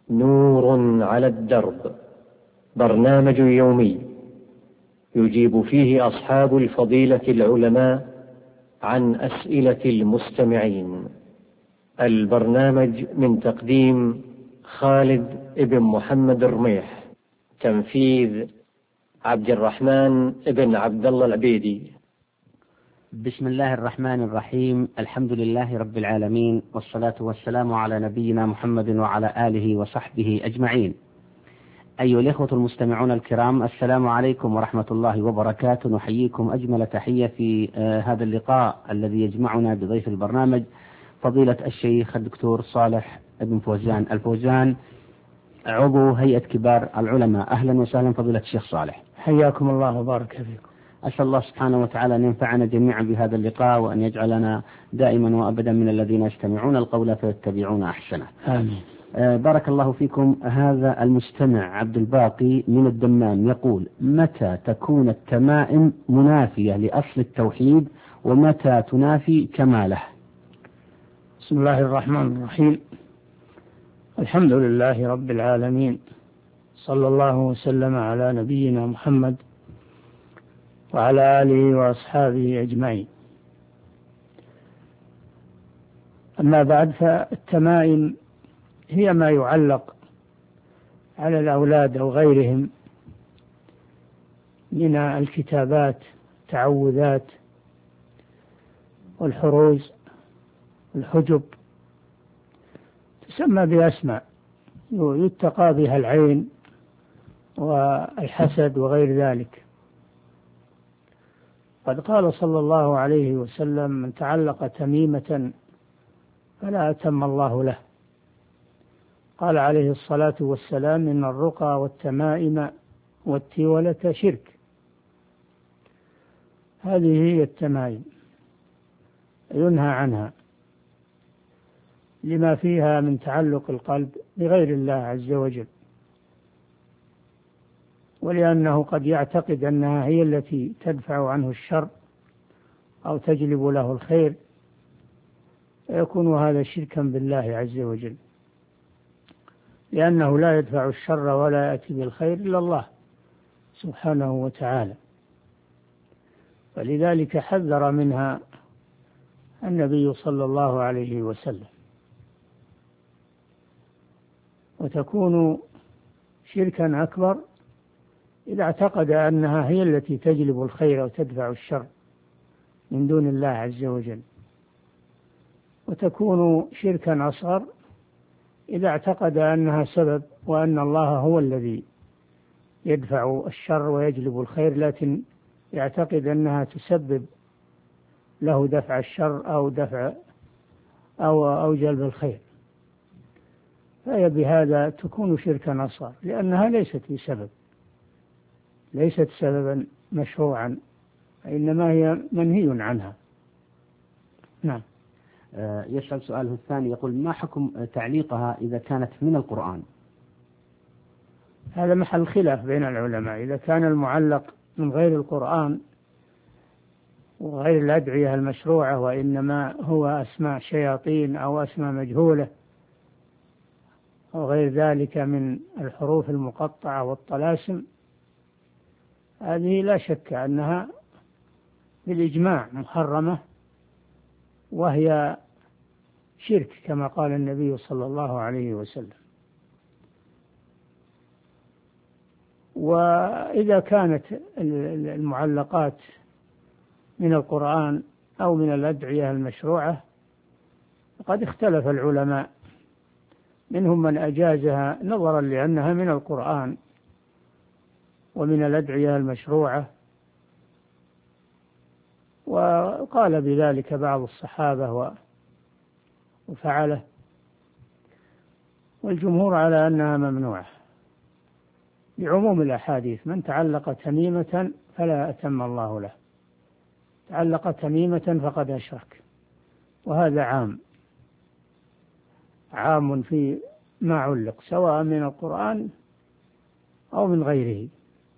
نور على الدرب، برنامج يومي يجيب فيه أصحاب الفضيلة العلماء عن أسئلة المستمعين. البرنامج من تقديم خالد بن محمد الرميح، تنفيذ عبد الرحمن بن عبد الله العبيدي. بسم الله الرحمن الرحيم. الحمد لله رب العالمين، والصلاة والسلام على نبينا محمد وعلى آله وصحبه أجمعين. أيها الإخوة المستمعون الكرام، السلام عليكم ورحمة الله وبركاته. نحييكم أجمل تحية في هذا اللقاء الذي يجمعنا بضيف البرنامج فضيلة الشيخ الدكتور صالح بن فوزان الفوزان، عضو هيئة كبار العلماء. أهلا وسهلا فضيلة الشيخ صالح. حياكم الله وبارك فيكم. أسأل الله سبحانه وتعالى أن ينفعنا جميعا بهذا اللقاء، وأن يجعلنا دائما وأبدا من الذين يستمعون القول فيتبعون أحسنه. آمين. بارك الله فيكم. هذا المستمع عبد الباقي من الدمام يقول: متى تكون التمائم منافية لأصل التوحيد، ومتى تنافي كماله؟ بسم الله الرحمن الرحيم. الحمد لله رب العالمين، صلى الله وسلم على نبينا محمد وعلى آله وأصحابه أجمعين. أما بعد، فالتمائم هي ما يعلق على الأولاد أو غيرهم من الكتابات، التعوذات والحروز والحجب، تسمى بأسماء يتقى بها العين والحسد وغير ذلك. قد قال صلى الله عليه وسلم: من تعلق تميمة فلا أتم الله له. قال عليه الصلاة والسلام: إن الرقى والتمائم والتولة شرك. هذه هي التمائم، ينهى عنها لما فيها من تعلق القلب بغير الله عز وجل، ولأنه قد يعتقد أنها هي التي تدفع عنه الشر أو تجلب له الخير، فيكون هذا شركا بالله عز وجل، لأنه لا يدفع الشر ولا يأتي بالخير إلا الله سبحانه وتعالى. ولذلك حذر منها النبي صلى الله عليه وسلم. وتكون شركا أكبر إذا اعتقد أنها هي التي تجلب الخير أو تدفع الشر من دون الله عز وجل. وتكون شركا أصغر إذا اعتقد أنها سبب، وأن الله هو الذي يدفع الشر ويجلب الخير، لكن يعتقد أنها تسبب له دفع الشر أو دفع أو جلب الخير، فهي بهذا تكون شركا أصغر، لأنها ليست بسبب، ليست سببا مشروعا، إنما هي منهي عنها. نعم. يسأل سؤاله الثاني يقول: ما حكم تعليقها إذا كانت من القرآن؟ هذا محل خلاف بين العلماء. إذا كان المعلق من غير القرآن وغير الأدعية المشروعة، وإنما هو أسماء شياطين أو أسماء مجهولة وغير ذلك من الحروف المقطعة والطلاسم، هذه لا شك أنها بالإجماع محرمة، وهي شرك كما قال النبي صلى الله عليه وسلم. وإذا كانت المعلقات من القرآن أو من الأدعية المشروعة، فقد اختلف العلماء، منهم من أجازها نظرا لأنها من القرآن ومن الأدعية المشروعة، وقال بذلك بعض الصحابة وفعله، والجمهور على أنها ممنوعة لعموم الأحاديث: من تعلق تميمة فلا أتم الله له، تعلق تميمة فقد أشرك. وهذا عام في ما علق، سواء من القرآن أو من غيره،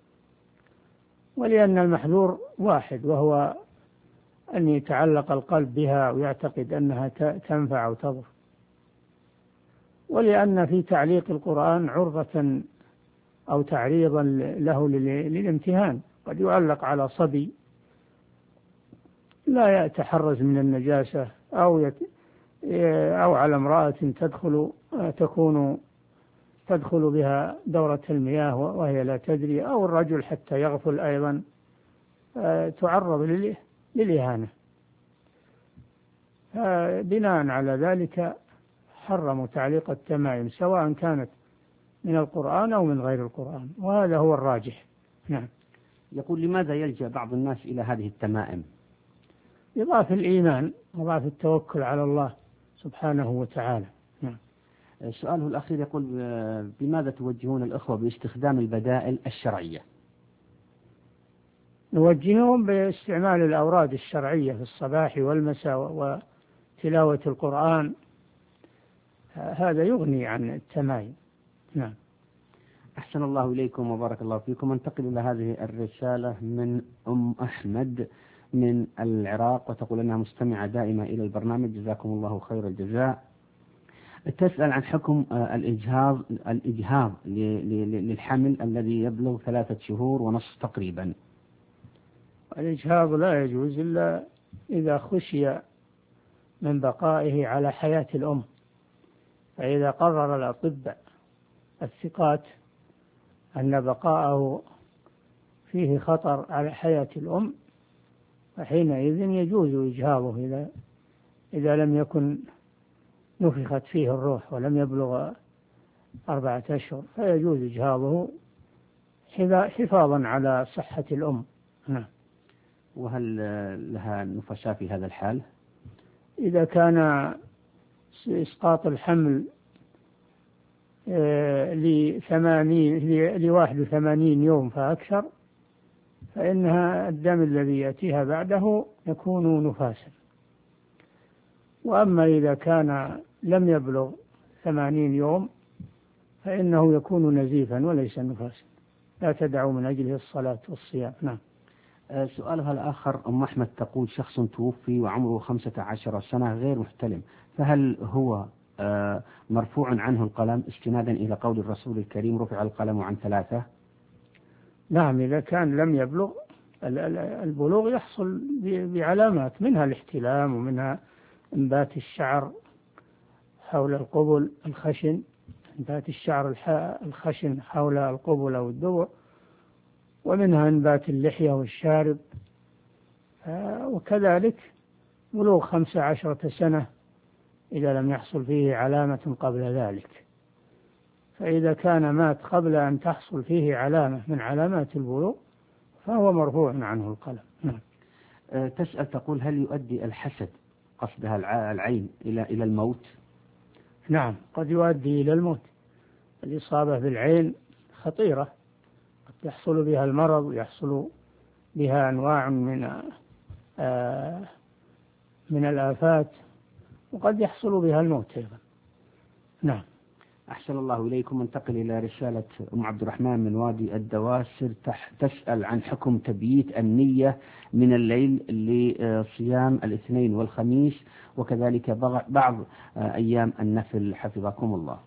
ولأن المحذور واحد، وهو أن يتعلق القلب بها ويعتقد أنها تنفع أو تضر. ولأن في تعليق القرآن عرضة أو تعريضا له للامتهان. قد يعلق على صبي لا يتحرز من النجاسة، أو على امرأة تدخل بها دورة المياه وهي لا تدري، أو الرجل حتى يغفل أيضا تعرض للإهانة. بناء على ذلك حرموا تعليق التمائم سواء كانت من القرآن أو من غير القرآن، وهذا هو الراجح. نعم. يقول: لماذا يلجأ بعض الناس إلى هذه التمائم؟ إضافة الإيمان وضعف التوكل على الله سبحانه وتعالى. نعم. سؤاله الأخير يقول: بماذا توجهون الأخوة باستخدام البدائل الشرعية؟ نوجههم باستعمال الأوراد الشرعية في الصباح والمساء وتلاوة القرآن، هذا يغني عن التمائم. نعم. أحسن الله إليكم وبارك الله فيكم. انتقل إلى هذه الرسالة من أم أحمد من العراق، وتقول أنها مستمعة دائمة إلى البرنامج، جزاكم الله خير الجزاء. تسأل عن حكم الإجهاض للحمل الذي يبلغ 3 شهور ونصف تقريبا. الإجهاض لا يجوز إلا إذا خشي من بقائه على حياة الأم، فإذا قرر الأطباء الثقات أن بقاءه فيه خطر على حياة الأم فحينئذ يجوز إجهاضه إذا لم يكن نفخت فيه الروح ولم يبلغ 4 أشهر، فيجوز إجهاضه حفاظا على صحة الأم. نعم. وهل لها نفساء في هذا الحال؟ إذا كان إسقاط الحمل ل81 يوم فأكثر، فإنها الدم الذي يأتيها بعده يكون نفاسا. وأما إذا كان لم يبلغ 80 يوم فإنه يكون نزيفا وليس نفاسا، لا تدع من أجله الصلاة والصيام. نعم. سؤالها الآخر أم أحمد تقول: شخص توفي وعمره 15 سنة غير محتلم، فهل هو مرفوع عنه القلم استنادا إلى قول الرسول الكريم: رفع القلم عن 3؟ نعم، إذا كان لم يبلغ. البلوغ يحصل بعلامات، منها الاحتلام ومنها انبات الشعر حول القبل الخشن، انبات الشعر الخشن حول القبل أو الدبر، ومنها انبات اللحية والشارب، وكذلك بلوغ 15 سنة إذا لم يحصل فيه علامة قبل ذلك. فإذا كان مات قبل أن تحصل فيه علامة من علامات البلوغ فهو مرفوع عنه القلم. تسأل تقول: هل يؤدي الحسد، قصدها العين، إلى الموت؟ نعم، قد يؤدي إلى الموت. الإصابة بالعين خطيرة، قد يحصل بها المرض ويحصل بها أنواع من الآفات، وقد يحصل بها الموت أيضا. نعم. أحسن الله إليكم. انتقل إلى رسالة أم عبد الرحمن من وادي الدواسر، تسأل عن حكم تبييت النية من الليل لصيام الاثنين والخميس، وكذلك بعض أيام النفل حفظكم الله.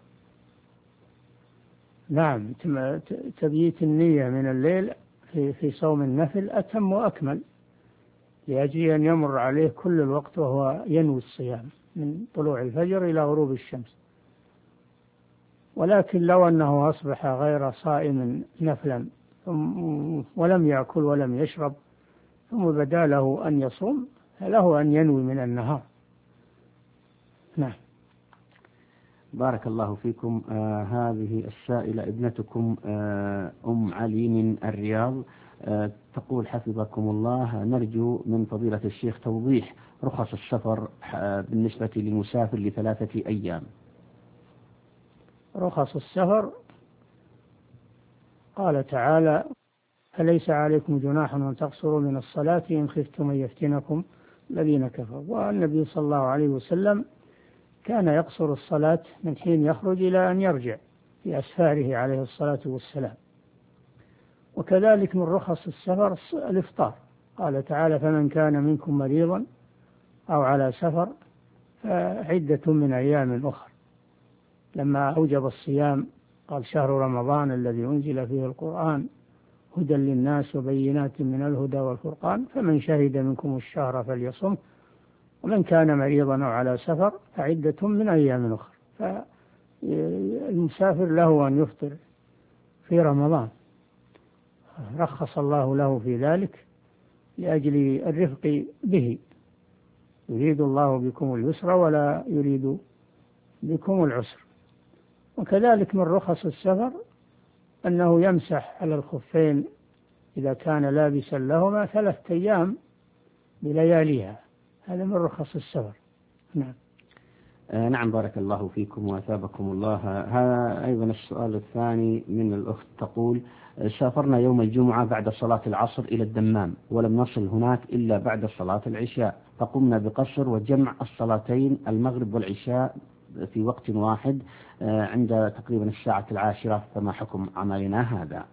نعم، تبييت النية من الليل في صوم النفل أتم وأكمل، لأجل أن يمر عليه كل الوقت وهو ينوي الصيام من طلوع الفجر إلى غروب الشمس. ولكن لو أنه أصبح غير صائم نفلا ولم يأكل ولم يشرب ثم بدا له أن يصوم، فله أن ينوي من النهار. نعم. بارك الله فيكم. هذه السائلة ابنتكم أم علي من الرياض، تقول: حفظكم الله، نرجو من فضيلة الشيخ توضيح رخص السفر بالنسبة للمسافر ل3 أيام. رخص السفر قال تعالى: فليس عليكم جناح أن تقصروا من الصلاة إن خفتم أن يفتنكم الذين كفروا. والنبي صلى الله عليه وسلم كان يقصر الصلاة من حين يخرج إلى أن يرجع في أسفاره عليه الصلاة والسلام. وكذلك من رخص السفر الإفطار، قال تعالى: فمن كان منكم مريضا أو على سفر فعدة من أيام أخرى. لما أوجب الصيام قال شهر رمضان الذي أنزل فيه القرآن هدى للناس وبينات من الهدى والفرقان فمن شهد منكم الشهر فليصم ومن كان مريضا أو على سفر فعدة من أيام أخرى. فالمسافر له أن يفطر في رمضان، رخص الله له في ذلك لأجل الرفق به، يريد الله بكم اليسر ولا يريد بكم العسر. وكذلك من رخص السفر أنه يمسح على الخفين إذا كان لابسا لهما 3 أيام بلياليها، هذا من رخص السفر. نعم. نعم بارك الله فيكم وأثابكم الله. هذا أيضا السؤال الثاني من الأخت تقول سافرنا يوم الجمعة بعد صلاة العصر إلى الدمام ولم نصل هناك إلا بعد صلاة العشاء، فقمنا بقصر وجمع الصلاتين المغرب والعشاء في وقت واحد عند تقريبا الساعة 10، فما حكم عملنا هذا؟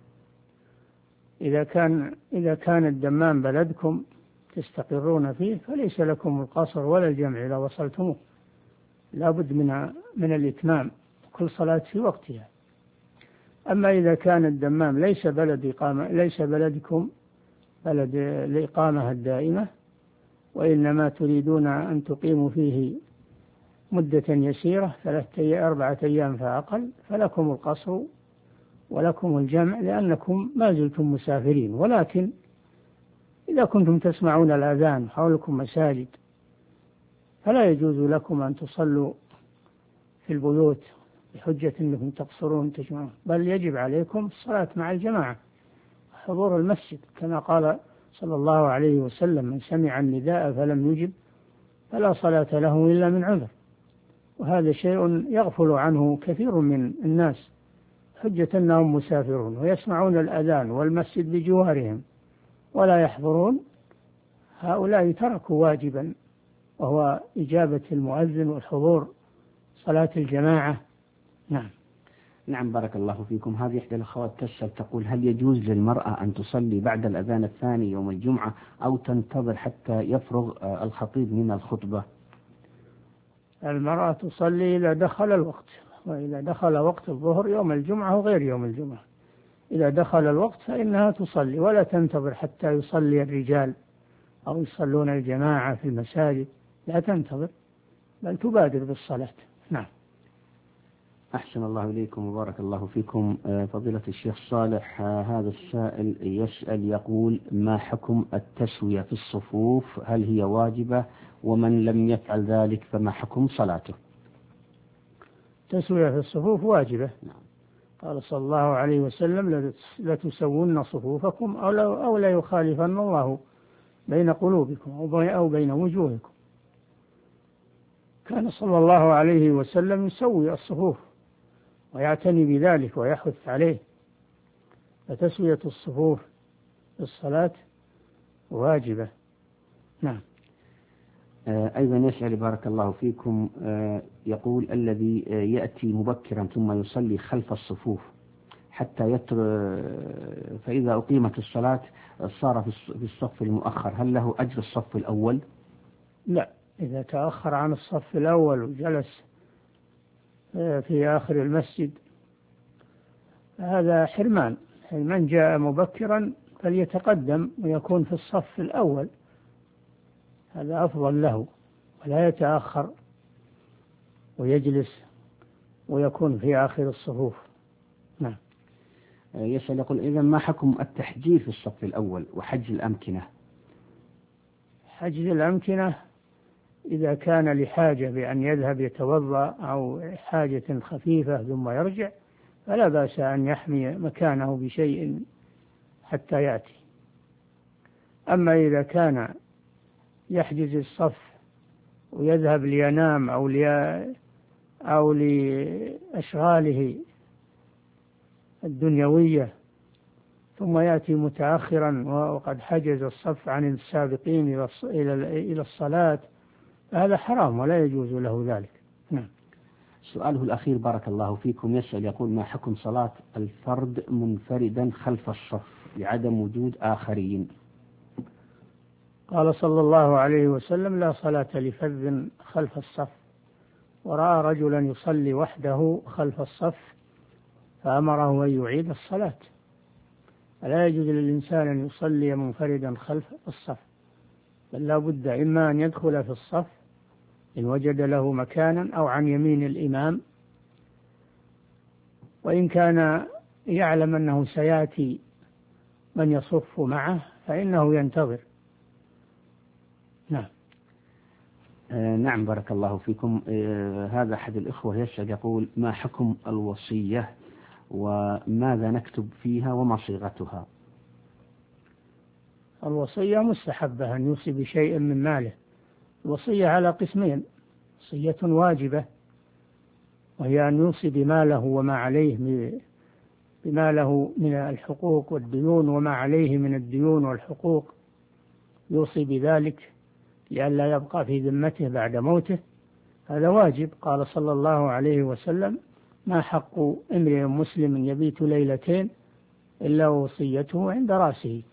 إذا كان الدمام بلدكم تستقرون فيه فليس لكم القصر ولا الجمع إذا وصلتموه، لا بد من الإتمام، كل صلاة في وقتها. أما إذا كان الدمام ليس بلدكم بلد الإقامة الدائمة وإنما تريدون أن تقيموا فيه مدة يسيرة 4 أيام فأقل، فلكم القصر ولكم الجمع لأنكم ما زلتم مسافرين. ولكن إذا كنتم تسمعون الأذان حولكم مساجد فلا يجوز لكم أن تصلوا في البيوت بحجة أنكم تقصرون تجمعون، بل يجب عليكم الصلاة مع الجماعة، حضور المسجد، كما قال صلى الله عليه وسلم من سمع النداء فلم يجب فلا صلاة له إلا من عذر. وهذا شيء يغفل عنه كثير من الناس حجة أنهم مسافرون ويسمعون الأذان والمسجد بجوارهم ولا يحضرون، هؤلاء تركوا واجبا وهو إجابة المؤذن والحضور صلاة الجماعة. نعم. نعم بارك الله فيكم. هذه إحدى الأخوات تسأل تقول هل يجوز للمرأة أن تصلي بعد الأذان الثاني يوم الجمعة أو تنتظر حتى يفرغ الخطيب من الخطبة؟ المرأة تصلي إذا دخل الوقت، وإذا دخل وقت الظهر يوم الجمعة وغير يوم الجمعة، إذا دخل الوقت فإنها تصلي ولا تنتظر حتى يصلي الرجال أو يصلون الجماعة في المساجد، لا تنتظر بل تبادر بالصلاة. نعم. أحسن الله إليكم وبارك الله فيكم. فضيلة الشيخ صالح، هذا السائل يسأل يقول ما حكم التسوية في الصفوف؟ هل هي واجبة؟ ومن لم يفعل ذلك فما حكم صلاته؟ التسوية في الصفوف واجبة. نعم. قال صلى الله عليه وسلم لتسوون صفوفكم أو لا يخالفن الله بين قلوبكم أو بين وجوهكم. كان صلى الله عليه وسلم يسوي الصفوف ويعتني بذلك ويحث عليه، فتسوية الصفوف في الصلاة واجبة. نعم. أيضا يسأل بارك الله فيكم يقول الذي يأتي مبكرا ثم يصلي خلف الصفوف حتى فإذا أقيمت الصلاة صار في الصف المؤخر، هل له أجر الصف الأول؟ لا، إذا تأخر عن الصف الأول وجلس في آخر المسجد هذا حرمان. من جاء مبكرا فليتقدم ويكون في الصف الأول، هذا أفضل له، ولا يتأخر ويجلس ويكون في آخر الصفوف. نعم. يسأل يقول إذا ما حكم التحجير في الصف الأول وحجز الأمكنة؟ حجز الأمكنة إذا كان لحاجة بأن يذهب يتوضأ أو حاجة خفيفة ثم يرجع فلا بأس أن يحمي مكانه بشيء حتى يأتي. أما إذا كان يحجز الصف ويذهب لينام أو لأشغاله الدنيوية ثم يأتي متأخرا وقد حجز الصف عن السابقين إلى الصلاة هذا حرام ولا يجوز له ذلك. نعم. سؤاله الأخير بارك الله فيكم يسأل يقول ما حكم صلاة الفرد منفردا خلف الصف لعدم وجود آخرين؟ قال صلى الله عليه وسلم لا صلاة لفذ خلف الصف، ورأى رجلا يصلي وحده خلف الصف فأمره أن يعيد الصلاة. فلا يجوز للإنسان أن يصلي منفردا خلف الصف، بل لا بد إما أن يدخل في الصف إن وجد له مكانا أو عن يمين الإمام، وإن كان يعلم أنه سيأتي من يصف معه فإنه ينتظر. نعم. نعم بارك الله فيكم. هذا أحد الإخوة يسأل يقول: ما حكم الوصية وماذا نكتب فيها وما صيغتها؟ الوصية مستحبة أن يوصي بشيء من ماله. الوصية على قسمين: وصية واجبة وهي أن يوصي بماله وما عليه بماله من الحقوق والديون وما عليه من الديون والحقوق، يوصي بذلك لئلا يبقى في ذمته بعد موته، هذا واجب. قال صلى الله عليه وسلم: ما حق امرئ مسلم يبيت ليلتين إلا وصيته عند رأسه.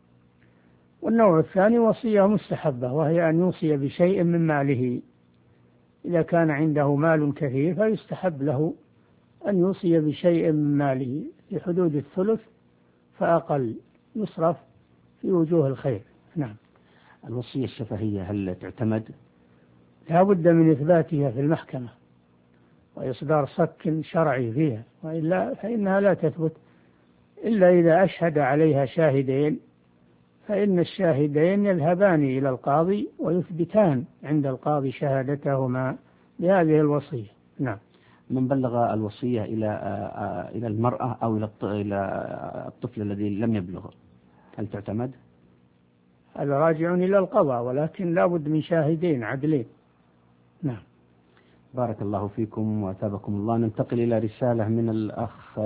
والنوع الثاني وصية مستحبة، وهي أن يوصي بشيء من ماله. إذا كان عنده مال كثير فيستحب له أن يوصي بشيء من ماله في حدود الثلث فأقل، يصرف في وجوه الخير. نعم. الوصية الشفهية هل تعتمد؟ لا بد من إثباتها في المحكمة وإصدار صك شرعي فيها، وإلا فإنها لا تثبت إلا إذا أشهد عليها شاهدين، فإن الشاهدين يذهبان إلى القاضي ويثبتان عند القاضي شهادتهما بهذه الوصية. نعم. من بلغ الوصية إلى المرأة أو إلى الطفل الذي لم يبلغ هل تعتمد؟ هذا راجع إلى القضاء، ولكن لا بد من شاهدين عدلين. نعم. بارك الله فيكم وأثابكم الله. ننتقل إلى رسالة من الأخ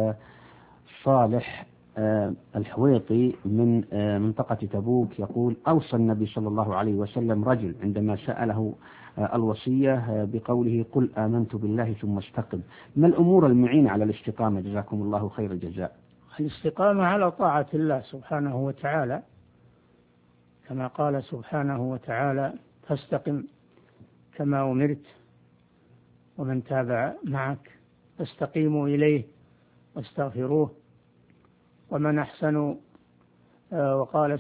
صالح الحويطي من منطقة تبوك، يقول: أوصى النبي صلى الله عليه وسلم رجل عندما سأله الوصية بقوله: قل آمنت بالله ثم استقم. ما الأمور المعينة على الاستقامة جزاكم الله خير الجزاء؟ الاستقامة على طاعة الله سبحانه وتعالى، كما قال سبحانه وتعالى: فاستقم كما أمرت ومن تابع معك فاستقيموا إليه واستغفروه ومن أحسن. وقال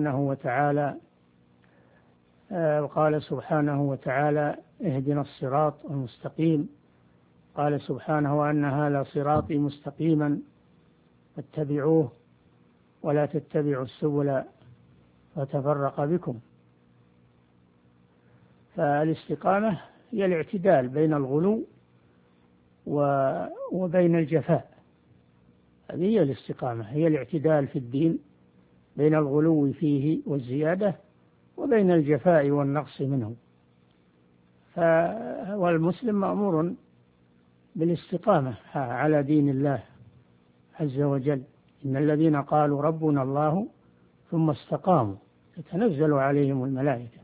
سبحانه وتعالى: اهدنا الصراط المستقيم. قال سبحانه: وأن هذا صراطي مستقيما فاتبعوه ولا تتبعوا السبل فتفرق بكم. فالاستقامة هي الاعتدال بين الغلو وبين الجفاء. هذه هي الاستقامة، هي الاعتدال في الدين بين الغلو فيه والزيادة وبين الجفاء والنقص منه. والمسلم مأمور بالاستقامة على دين الله عز وجل: إن الذين قالوا ربنا الله ثم استقاموا تتنزل عليهم الملائكة.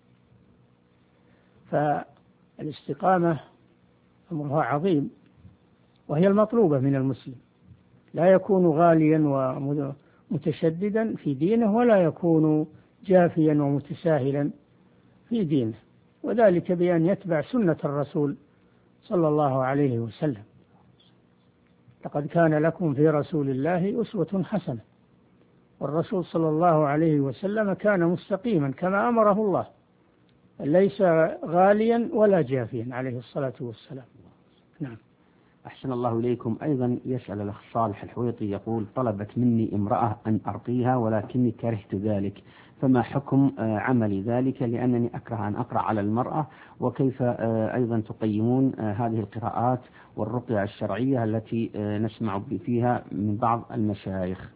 فالاستقامة أمرها عظيم، وهي المطلوبة من المسلم. لا يكون غاليا ومتشددا في دينه، ولا يكون جافيا ومتساهلا في دينه، وذلك بأن يتبع سنة الرسول صلى الله عليه وسلم. لقد كان لكم في رسول الله أسوة حسنة. والرسول صلى الله عليه وسلم كان مستقيما كما أمره الله، ليس غاليا ولا جافيا عليه الصلاة والسلام. نعم. أحسن الله إليكم. أيضا يسأل الأخ صالح الحويطي يقول: طلبت مني امرأة أن أرقيها ولكني كرهت ذلك، فما حكم عمل ذلك لأنني أكره أن أقرأ على المرأة؟ وكيف أيضا تقيمون هذه القراءات والرقية الشرعية التي نسمع فيها من بعض المشايخ؟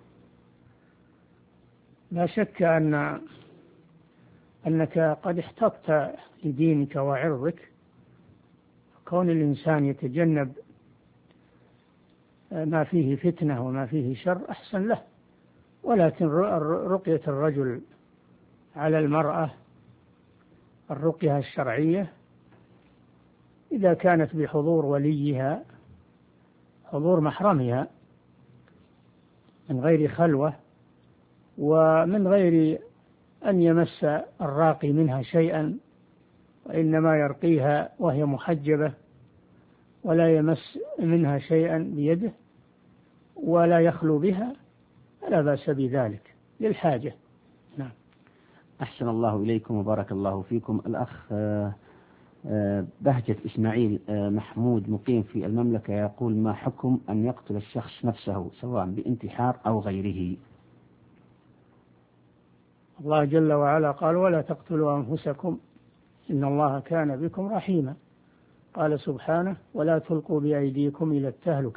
لا شك أنك قد احتطت لدينك وعرضك. كون الإنسان يتجنب ما فيه فتنة وما فيه شر أحسن له، ولكن رقية الرجل على المرأة، الرقية الشرعية، إذا كانت بحضور وليها، حضور محرمها، من غير خلوة ومن غير أن يمس الراقي منها شيئا، وإنما يرقيها وهي محجبة ولا يمس منها شيئا بيده ولا يخلو بها، فلا بأس بذلك للحاجة. نعم. أحسن الله إليكم وبارك الله فيكم. الأخ بهجة إسماعيل محمود مقيم في المملكة يقول: ما حكم أن يقتل الشخص نفسه سواء بانتحار أو غيره؟ الله جل وعلا قال: ولا تقتلوا أنفسكم إن الله كان بكم رحيما. قال سبحانه: ولا تلقوا بأيديكم إلى التهلكة.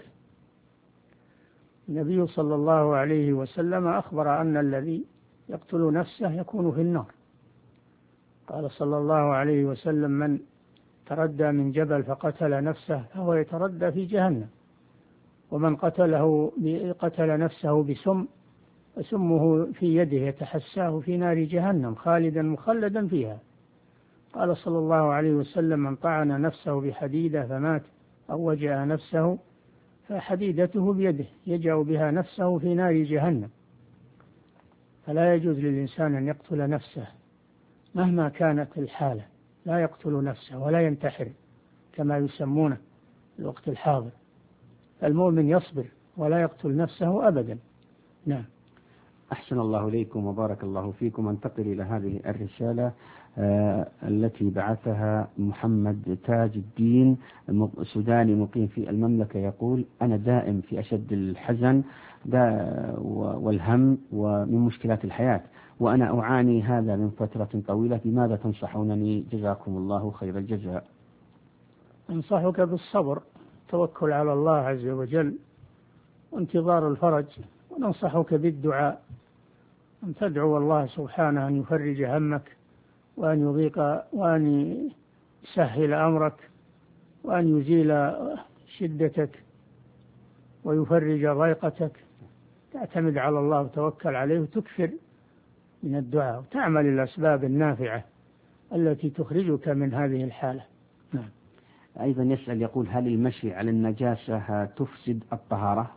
النبي صلى الله عليه وسلم أخبر أن الذي يقتل نفسه يكون في النار. قال صلى الله عليه وسلم: من تردى من جبل فقتل نفسه فهو يتردى في جهنم، ومن قتل نفسه بسم فسمه في يده يتحساه في نار جهنم خالدا مخلدا فيها. قال صلى الله عليه وسلم: من طعن نفسه بحديدة فمات أو وجع نفسه فحديدته بيده يجع بها نفسه في نار جهنم. فلا يجوز للإنسان أن يقتل نفسه مهما كانت الحالة، لا يقتل نفسه ولا ينتحر كما يسمونه في الوقت الحاضر. المؤمن يصبر ولا يقتل نفسه أبدا. نعم. أحسن الله إليكم وبارك الله فيكم. انتقل إلى هذه الرسالة التي بعثها محمد تاج الدين سوداني مقيم في المملكة يقول: أنا دائم في أشد الحزن والهم ومن مشكلات الحياة، وأنا أعاني هذا من فترة طويلة، بماذا تنصحونني؟ جزاكم الله خير الجزاء. أنصحك بالصبر، توكل على الله عز وجل وانتظار الفرج، وننصحك بالدعاء، أن تدعو الله سبحانه أن يفرج همك وأن يضيق وأن يسهل أمرك وأن يزيل شدتك ويفرج ضيقتك. تعتمد على الله وتوكل عليه وتكثر من الدعاء وتعمل الأسباب النافعة التي تخرجك من هذه الحالة. نعم. أيضا يسأل يقول: هل المشي على النجاسة تفسد الطهارة؟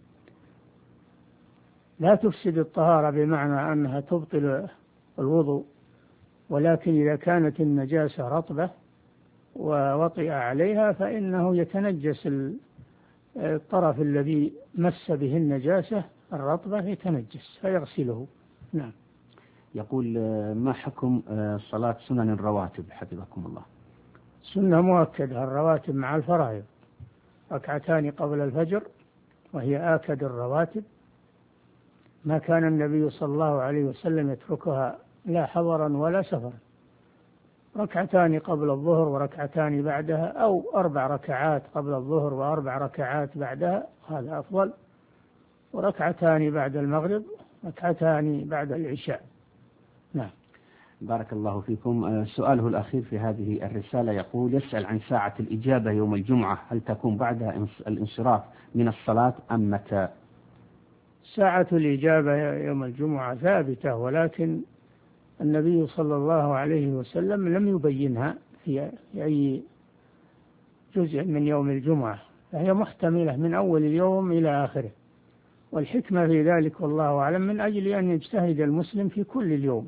لا تفسد الطهارة بمعنى أنها تبطل الوضوء، ولكن إذا كانت النجاسة رطبة ووطئ عليها فإنه يتنجس الطرف الذي مس به النجاسة الرطبة يتنجس فيغسله. نعم. يقول: ما حكم صلاة سنن الرواتب حفظكم الله؟ سنة مؤكدة الرواتب مع الفرائض، ركعتان قبل الفجر وهي آكد الرواتب، ما كان النبي صلى الله عليه وسلم يتركها لا حضرا ولا سفرا. ركعتان قبل الظهر وركعتان بعدها، أو 4 ركعات قبل الظهر و4 ركعات بعدها، هذا أفضل، وركعتان بعد المغرب، ركعتان بعد العشاء. نعم. بارك الله فيكم. سؤاله الأخير في هذه الرسالة يقول: يسأل عن ساعة الإجابة يوم الجمعة، هل تكون بعد الانصراف من الصلاة أم متى؟ ساعة الإجابة يوم الجمعة ثابتة، ولكن النبي صلى الله عليه وسلم لم يبينها في أي جزء من يوم الجمعة، فهي محتملة من أول اليوم إلى آخره، والحكمة في ذلك والله أعلم من أجل أن يجتهد المسلم في كل اليوم.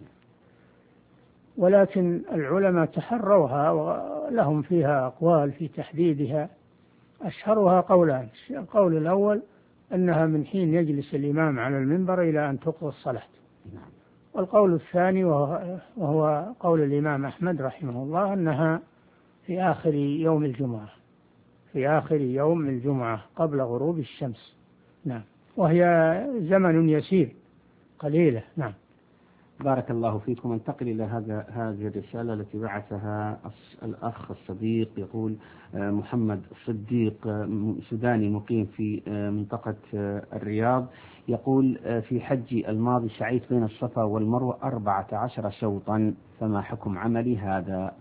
ولكن العلماء تحروها ولهم فيها أقوال في تحديدها، أشهرها قولان: القول الأول أنها من حين يجلس الإمام على المنبر إلى أن تقضى الصلاة، والقول الثاني وهو قول الإمام أحمد رحمه الله أنها في آخر يوم الجمعة، في آخر يوم الجمعة قبل غروب الشمس. نعم. وهي زمن يسير قليلة. نعم. بارك الله فيكم. انتقل إلى هذه الرسالة التي بعثها الأخ الصديق يقول: محمد صديق سوداني مقيم في منطقة الرياض يقول: في حجي الماضي سعيت بين الصفا والمروة 14 شوطا، فما حكم عملي هذا؟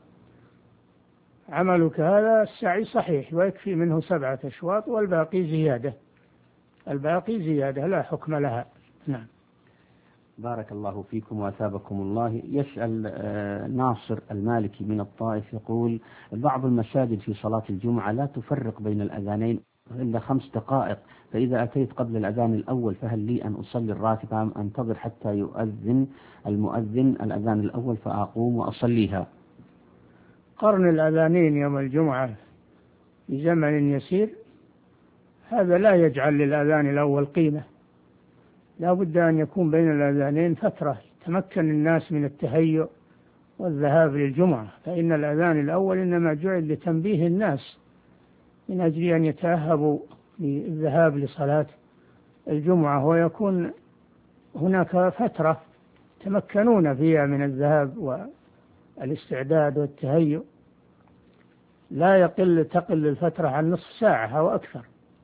عملك هذا السعي صحيح ويكفي منه 7 أشواط والباقي زيادة، الباقي زيادة لا حكم لها. نعم. بارك الله فيكم وأثابكم الله. يسأل ناصر المالكي من الطائف يقول: بعض المساجد في صلاة الجمعة لا تفرق بين الأذانين إلا 5 دقائق، فإذا أتيت قبل الأذان الأول فهل لي أن أصلي الراتب أم أنتظر حتى يؤذن المؤذن الأذان الأول فأقوم وأصليها؟ قرن الأذانين يوم الجمعة في زمن يسير هذا لا يجعل للأذان الأول قيمة، لا بد أن يكون بين الأذانين فترة تمكن الناس من التهيؤ والذهاب للجمعة، فإن الأذان الأول إنما جعل لتنبيه الناس من أجل أن يتأهبوا للذهاب لصلاة الجمعة، ويكون هناك فترة تمكنون فيها من الذهاب والاستعداد والتهيؤ، لا تقل الفترة عن نصف ساعة أو أكثر.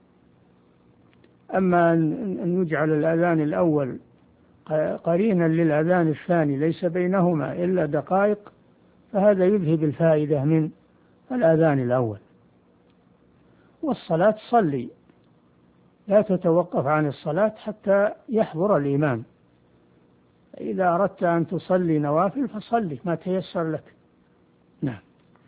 أما أن يجعل الأذان الأول قرينا للأذان الثاني ليس بينهما إلا دقائق، فهذا يذهب الفائدة من الأذان الأول. والصلاة صلي، لا تتوقف عن الصلاة حتى يحضر الإمام، إذا أردت أن تصلي نوافل فصلي ما تيسر لك. نعم.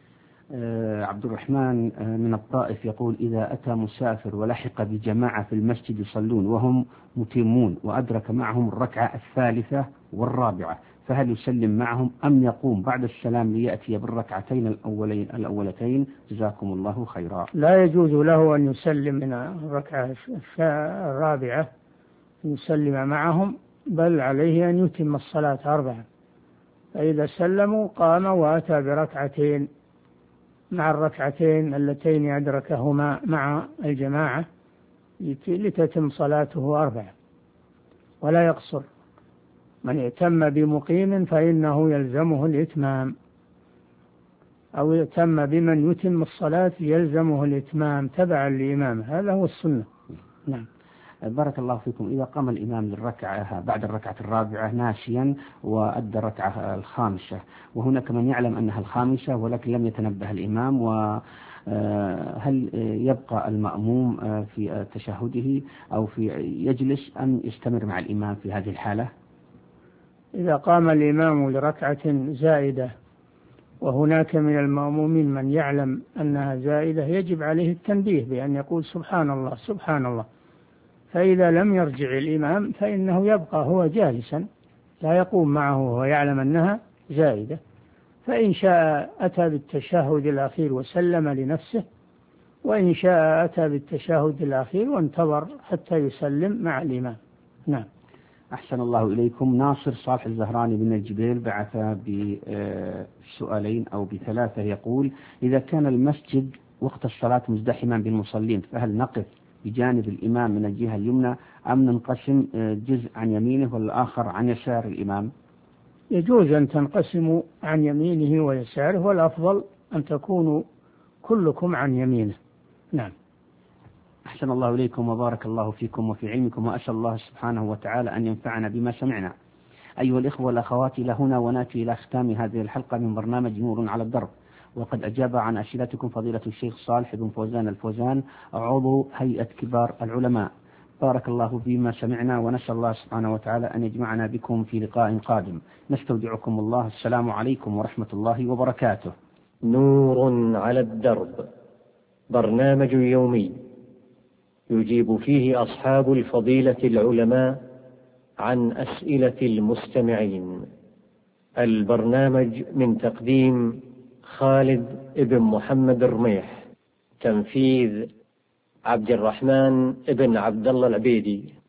عبد الرحمن من الطائف يقول: إذا أتى مسافر ولحق بجماعة في المسجد يصلون وهم متمون وأدرك معهم الركعة الثالثة والرابعة، فهل يسلم معهم أم يقوم بعد السلام ليأتي بالركعتين الأولتين؟ جزاكم الله خيرا. لا يجوز له أن يسلم من الركعة الرابعة يسلم معهم، بل عليه أن يتم الصلاة 4، فإذا سلموا قام وأتى بركعتين مع الركعتين اللتين أدركهما مع الجماعة لتتم صلاته 4، ولا يقصر. من ائتم بمقيم فإنه يلزمه الإتمام، أو ائتم بمن يتم الصلاة يلزمه الإتمام تبعا لإمامه، هذا هو السنة. نعم. بارك الله فيكم. إذا قام الإمام للركعة بعد الركعة الرابعة ناسيا وأدى الركعة الخامسة، وهناك من يعلم أنها الخامسة ولكن لم يتنبه الإمام، وهل يبقى المأموم في تشهده أو في يجلس أم يستمر مع الإمام في هذه الحالة؟ إذا قام الإمام لركعة زائدة وهناك من المأمومين من يعلم أنها زائدة يجب عليه التنبيه بأن يقول سبحان الله سبحان الله، فإذا لم يرجع الإمام فإنه يبقى هو جالسا لا يقوم معه وهو يعلم أنها زائدة، فإن شاء أتى بالتشهد الأخير وسلم لنفسه، وإن شاء أتى بالتشهد الأخير وانتظر حتى يسلم مع الإمام. نعم. أحسن الله إليكم. ناصر صالح الزهراني بن الجبيل بعث بسؤالين أو بثلاثة، يقول: إذا كان المسجد وقت الصلاة مزدحما بالمصلين فهل نقف بجانب الإمام من الجهة اليمنى أم ننقسم جزء عن يمينه والآخر عن يسار الإمام؟ يجوز أن تنقسموا عن يمينه ويساره، والأفضل أن تكونوا كلكم عن يمينه. نعم. أحسن الله إليكم وبارك الله فيكم وفي علمكم، وأسأل الله سبحانه وتعالى أن ينفعنا بما سمعنا. أيها الإخوة والأخوات، إلى هنا ونأتي إلى ختام هذه الحلقة من برنامج نور على الدرب، وقد أجاب عن أسئلتكم فضيلة الشيخ صالح بن فوزان الفوزان عضو هيئة كبار العلماء. بارك الله فيما سمعنا، ونسأل الله سبحانه وتعالى أن يجمعنا بكم في لقاء قادم. نستودعكم الله. السلام عليكم ورحمة الله وبركاته. نور على الدرب، برنامج يومي يجيب فيه أصحاب الفضيلة العلماء عن أسئلة المستمعين. البرنامج من تقديم خالد بن محمد الرميح، تنفيذ عبد الرحمن بن عبد الله العبيدي.